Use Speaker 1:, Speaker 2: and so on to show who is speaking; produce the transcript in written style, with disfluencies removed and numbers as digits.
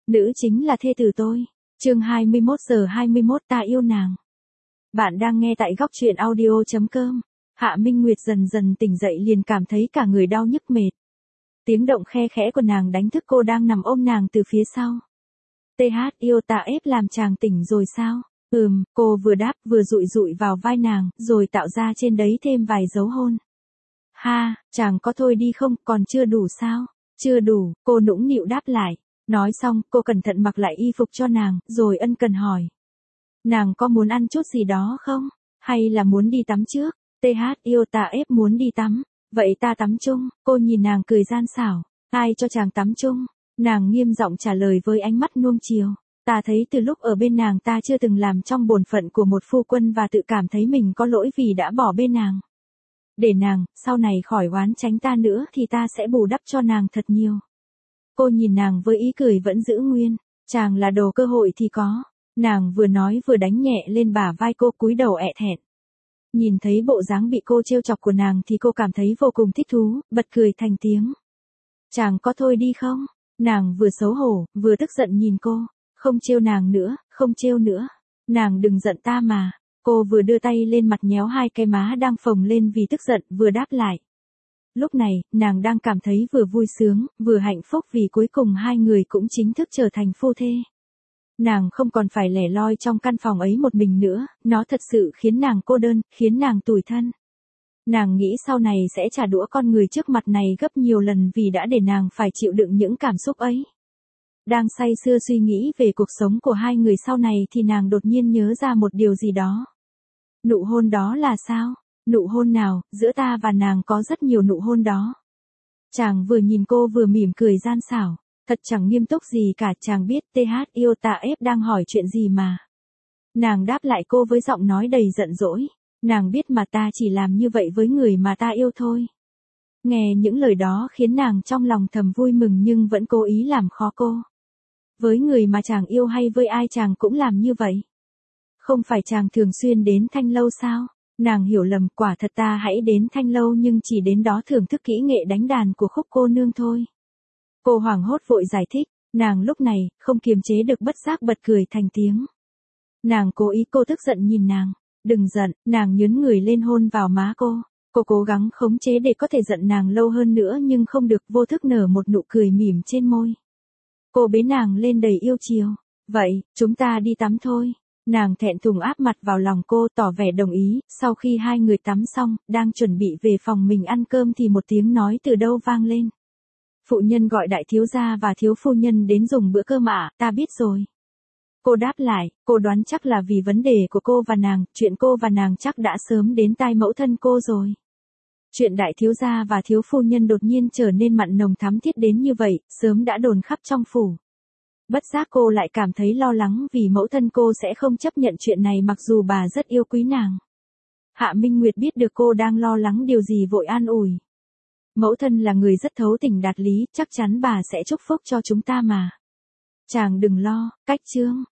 Speaker 1: Nữ chính là thê tử tôi. Chương 21:21 ta yêu nàng. Bạn đang nghe tại góc truyện audio.com. Hạ Minh Nguyệt dần dần tỉnh dậy liền cảm thấy cả người đau nhức mệt. Tiếng động khe khẽ của nàng đánh thức cô đang nằm ôm nàng từ phía sau. TH yêu ta ép làm chàng tỉnh rồi sao? Cô vừa đáp vừa dụi dụi vào vai nàng, rồi tạo ra trên đấy thêm vài dấu hôn. Ha, chàng có thôi đi không, còn chưa đủ sao? Chưa đủ, cô nũng nịu đáp lại. Nói xong, cô cẩn thận mặc lại y phục cho nàng, rồi ân cần hỏi. Nàng có muốn ăn chút gì đó không? Hay là muốn đi tắm trước? TH yêu ta ép muốn đi tắm. Vậy ta tắm chung. Cô nhìn nàng cười gian xảo. Ai cho chàng tắm chung? Nàng nghiêm giọng trả lời với ánh mắt nuông chiều. Ta thấy từ lúc ở bên nàng ta chưa từng làm trong bổn phận của một phu quân và tự cảm thấy mình có lỗi vì đã bỏ bên nàng. Để nàng, sau này khỏi oán tránh ta nữa thì ta sẽ bù đắp cho nàng thật nhiều. Cô nhìn nàng với ý cười vẫn giữ nguyên. Chàng là đồ cơ hội thì có. Nàng vừa nói vừa đánh nhẹ lên bả vai cô, cúi đầu ẹ thẹn. Nhìn thấy bộ dáng bị cô trêu chọc của nàng thì cô cảm thấy vô cùng thích thú, bật cười thành tiếng. Chàng có thôi đi không? Nàng vừa xấu hổ, vừa tức giận nhìn cô. Không trêu nàng nữa, không trêu nữa. Nàng đừng giận ta mà. Cô vừa đưa tay lên mặt nhéo hai cái má đang phồng lên vì tức giận, vừa đáp lại. Lúc này, nàng đang cảm thấy vừa vui sướng, vừa hạnh phúc vì cuối cùng hai người cũng chính thức trở thành phu thê. Nàng không còn phải lẻ loi trong căn phòng ấy một mình nữa, nó thật sự khiến nàng cô đơn, khiến nàng tủi thân. Nàng nghĩ sau này sẽ trả đũa con người trước mặt này gấp nhiều lần vì đã để nàng phải chịu đựng những cảm xúc ấy. Đang say sưa suy nghĩ về cuộc sống của hai người sau này thì nàng đột nhiên nhớ ra một điều gì đó. Nụ hôn đó là sao? Nụ hôn nào? Giữa ta và nàng có rất nhiều nụ hôn đó. Chàng vừa nhìn cô vừa mỉm cười gian xảo. Thật chẳng nghiêm túc gì cả, chàng biết TH yêu ta ép đang hỏi chuyện gì mà. Nàng đáp lại cô với giọng nói đầy giận dỗi. Nàng biết mà, ta chỉ làm như vậy với người mà ta yêu thôi. Nghe những lời đó khiến nàng trong lòng thầm vui mừng nhưng vẫn cố ý làm khó cô. Với người mà chàng yêu hay với ai chàng cũng làm như vậy. Không phải chàng thường xuyên đến Thanh Lâu sao? Nàng hiểu lầm, quả thật ta hãy đến Thanh Lâu nhưng chỉ đến đó thưởng thức kỹ nghệ đánh đàn của Khúc cô nương thôi. Cô hoảng hốt vội giải thích, nàng lúc này, không kiềm chế được bất giác bật cười thành tiếng. Nàng cố ý, cô tức giận nhìn nàng. Đừng giận, nàng nhướn người lên hôn vào má cô. Cô cố gắng khống chế để có thể giận nàng lâu hơn nữa nhưng không được, vô thức nở một nụ cười mỉm trên môi. Cô bế nàng lên đầy yêu chiều. Vậy, chúng ta đi tắm thôi. Nàng thẹn thùng áp mặt vào lòng cô tỏ vẻ đồng ý. Sau khi hai người tắm xong, đang chuẩn bị về phòng mình ăn cơm thì một tiếng nói từ đâu vang lên. Phụ nhân gọi đại thiếu gia và thiếu phu nhân đến dùng bữa cơm ạ, ta biết rồi. Cô đáp lại, cô đoán chắc là vì vấn đề của cô và nàng, chuyện cô và nàng chắc đã sớm đến tai mẫu thân cô rồi. Chuyện đại thiếu gia và thiếu phu nhân đột nhiên trở nên mặn nồng thắm thiết đến như vậy, sớm đã đồn khắp trong phủ. Bất giác cô lại cảm thấy lo lắng vì mẫu thân cô sẽ không chấp nhận chuyện này mặc dù bà rất yêu quý nàng. Hạ Minh Nguyệt biết được cô đang lo lắng điều gì vội an ủi. Mẫu thân là người rất thấu tình đạt lý, chắc chắn bà sẽ chúc phúc cho chúng ta mà. Chàng đừng lo, cách chương.